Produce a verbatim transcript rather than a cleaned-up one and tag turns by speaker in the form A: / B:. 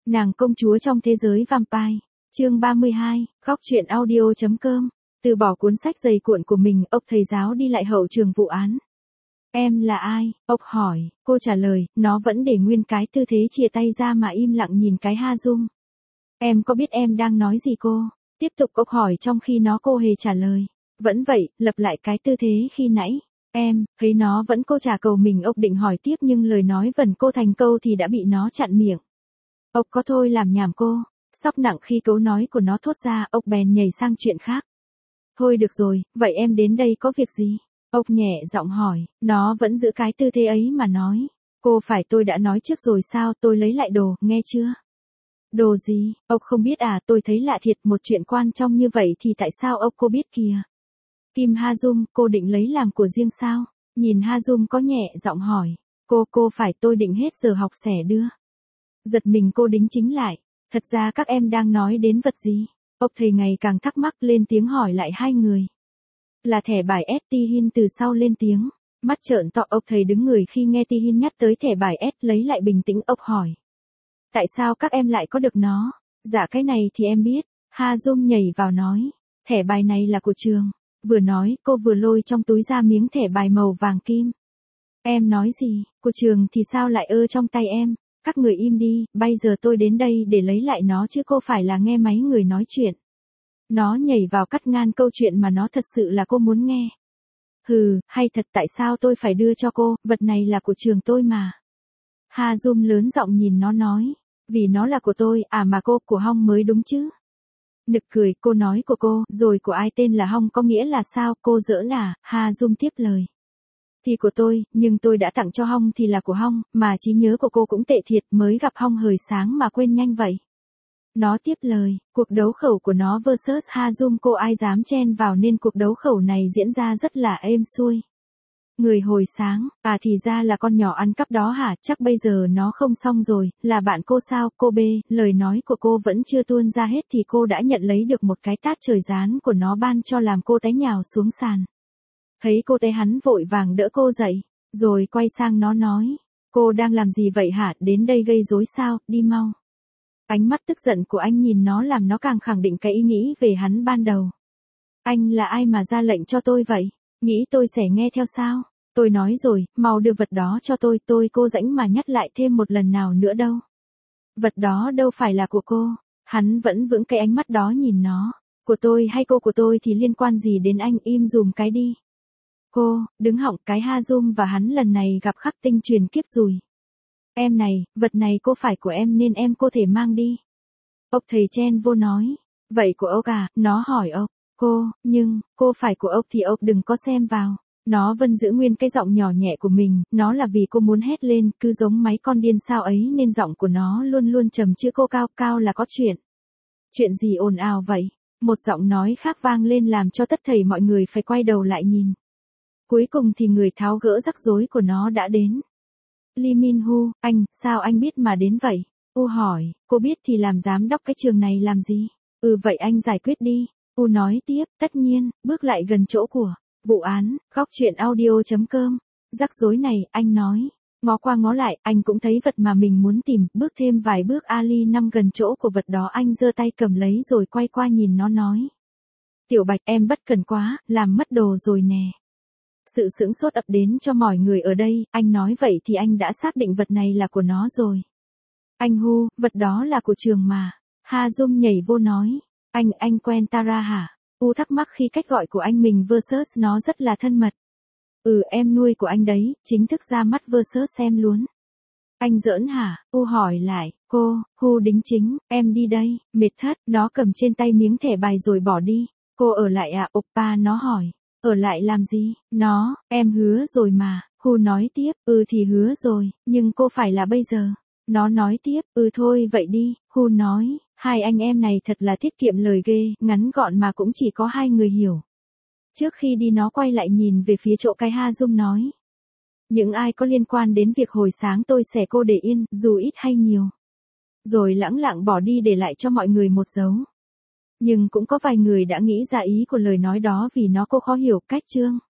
A: Nàng công chúa trong thế giới vampire. Chương ba mươi hai, góc truyện audio.com. Từ bỏ cuốn sách dày cuộn của mình, ốc thầy giáo đi lại hậu trường vụ án. Em là ai? Ốc hỏi, cô trả lời, nó vẫn để nguyên cái tư thế chia tay ra mà im lặng nhìn cái Ha Dung. Em có biết em đang nói gì cô? Tiếp tục ốc hỏi trong khi nó cô hề trả lời. Vẫn vậy, lặp lại cái tư thế khi nãy. Em, thấy nó vẫn cô trả cầu mình, ốc định hỏi tiếp nhưng lời nói vần cô thành câu thì đã bị nó chặn miệng. Ốc có thôi làm nhảm cô. Sóc nặng khi câu nói của nó thốt ra, ốc bèn nhảy sang chuyện khác. Thôi được rồi, vậy em đến đây có việc gì? Ốc nhẹ giọng hỏi, nó vẫn giữ cái tư thế ấy mà nói. Cô phải tôi đã nói trước rồi sao, tôi lấy lại đồ, nghe chưa? Đồ gì? Ốc không biết à, tôi thấy lạ thiệt, một chuyện quan trọng như vậy thì tại sao ốc cô biết kìa? Kim Ha Dung, cô định lấy làm của riêng sao? Nhìn Ha Dung có nhẹ giọng hỏi. Cô, cô phải tôi định hết giờ học xẻ đưa. Giật mình cô đính chính lại. Thật ra các em đang nói đến vật gì? Ốc thầy ngày càng thắc mắc lên tiếng hỏi lại hai người. Là thẻ bài S. Tihin từ sau lên tiếng. Mắt trợn to, ốc thầy đứng người khi nghe Tihin nhắc tới thẻ bài S, lấy lại bình tĩnh, ốc hỏi. Tại sao các em lại có được nó? Dạ cái này thì em biết. Ha Dung nhảy vào nói. Thẻ bài này là của trường. Vừa nói, cô vừa lôi trong túi ra miếng thẻ bài màu vàng kim. Em nói gì? Của trường thì sao lại ơ trong tay em? Các người im đi, bây giờ tôi đến đây để lấy lại nó chứ cô phải là nghe mấy người nói chuyện. Nó nhảy vào cắt ngang câu chuyện mà nó thật sự là cô muốn nghe. Hừ, hay thật, tại sao tôi phải đưa cho cô, vật này là của trường tôi mà. Ha Dung lớn giọng nhìn nó nói. Vì nó là của tôi, à mà cô, của Hong mới đúng chứ. Nực cười, cô nói của cô, rồi của ai tên là Hong có nghĩa là sao, cô giỡn à? Ha Dung tiếp lời. Thì của tôi, nhưng tôi đã tặng cho Hong thì là của Hong, mà trí nhớ của cô cũng tệ thiệt, mới gặp Hong hời sáng mà quên nhanh vậy. Nó tiếp lời, cuộc đấu khẩu của nó versus Ha Dung, cô ai dám chen vào nên cuộc đấu khẩu này diễn ra rất là êm xuôi. Người hồi sáng, à thì ra là con nhỏ ăn cắp đó hả, chắc bây giờ nó không xong rồi, là bạn cô sao, cô B, lời nói của cô vẫn chưa tuôn ra hết thì cô đã nhận lấy được một cái tát trời gián của nó ban cho làm cô té nhào xuống sàn. Thấy cô té hắn vội vàng đỡ cô dậy, rồi quay sang nó nói, cô đang làm gì vậy hả, đến đây gây rối sao, đi mau. Ánh mắt tức giận của anh nhìn nó làm nó càng khẳng định cái ý nghĩ về hắn ban đầu. Anh là ai mà ra lệnh cho tôi vậy? Nghĩ tôi sẽ nghe theo sao? Tôi nói rồi, mau đưa vật đó cho tôi, tôi cô rãnh mà nhắc lại thêm một lần nào nữa đâu. Vật đó đâu phải là của cô. Hắn vẫn vững cái ánh mắt đó nhìn nó. Của tôi hay cô của tôi thì liên quan gì đến anh, im dùm cái đi. Cô, đứng họng, cái Ha Dung và hắn lần này gặp khắc tinh truyền kiếp rồi. Em này, vật này cô phải của em nên em cô thể mang đi. Ốc thầy chen vô nói. Vậy của ốc à, nó hỏi ốc. Cô, nhưng, cô phải của ốc thì ốc đừng có xem vào. Nó vẫn giữ nguyên cái giọng nhỏ nhẹ của mình, nó là vì cô muốn hét lên, cứ giống mấy con điên sao ấy nên giọng của nó luôn luôn trầm chữ cô cao cao là có chuyện. Chuyện gì ồn ào vậy? Một giọng nói khác vang lên làm cho tất thảy mọi người phải quay đầu lại nhìn. Cuối cùng thì người tháo gỡ rắc rối của nó đã đến. Lee Min Hu, anh, sao anh biết mà đến vậy? U hỏi, cô biết thì làm giám đốc cái trường này làm gì? Ừ vậy anh giải quyết đi. U nói tiếp, tất nhiên, bước lại gần chỗ của vụ án, góc truyện audio.com. Rắc rối này, anh nói. Ngó qua ngó lại, anh cũng thấy vật mà mình muốn tìm, bước thêm vài bước Ali năm gần chỗ của vật đó anh giơ tay cầm lấy rồi quay qua nhìn nó nói. Tiểu Bạch em bất cần quá, làm mất đồ rồi nè. Sự sững sốt ập đến cho mọi người ở đây, anh nói vậy thì anh đã xác định vật này là của nó rồi. Anh Hu, vật đó là của trường mà. Ha Dung nhảy vô nói. Anh, anh quen Tara hả? U thắc mắc khi cách gọi của anh mình versus nó rất là thân mật. Ừ em nuôi của anh đấy, chính thức ra mắt versus em luôn. Anh giỡn hả? U hỏi lại, cô, Hu đính chính, em đi đây, mệt thất, nó cầm trên tay miếng thẻ bài rồi bỏ đi. Cô ở lại à, oppa nó hỏi. Ở lại làm gì? Nó, em hứa rồi mà. Hu nói tiếp, ừ thì hứa rồi, nhưng cô phải là bây giờ. Nó nói tiếp, ừ thôi vậy đi. Hu nói, hai anh em này thật là tiết kiệm lời ghê, ngắn gọn mà cũng chỉ có hai người hiểu. Trước khi đi nó quay lại nhìn về phía chỗ cái Ha Dung nói. Những ai có liên quan đến việc hồi sáng tôi sẽ cô để yên, dù ít hay nhiều. Rồi lẳng lặng bỏ đi để lại cho mọi người một dấu. Nhưng cũng có vài người đã nghĩ ra ý của lời nói đó vì nó cô khó hiểu cách chương.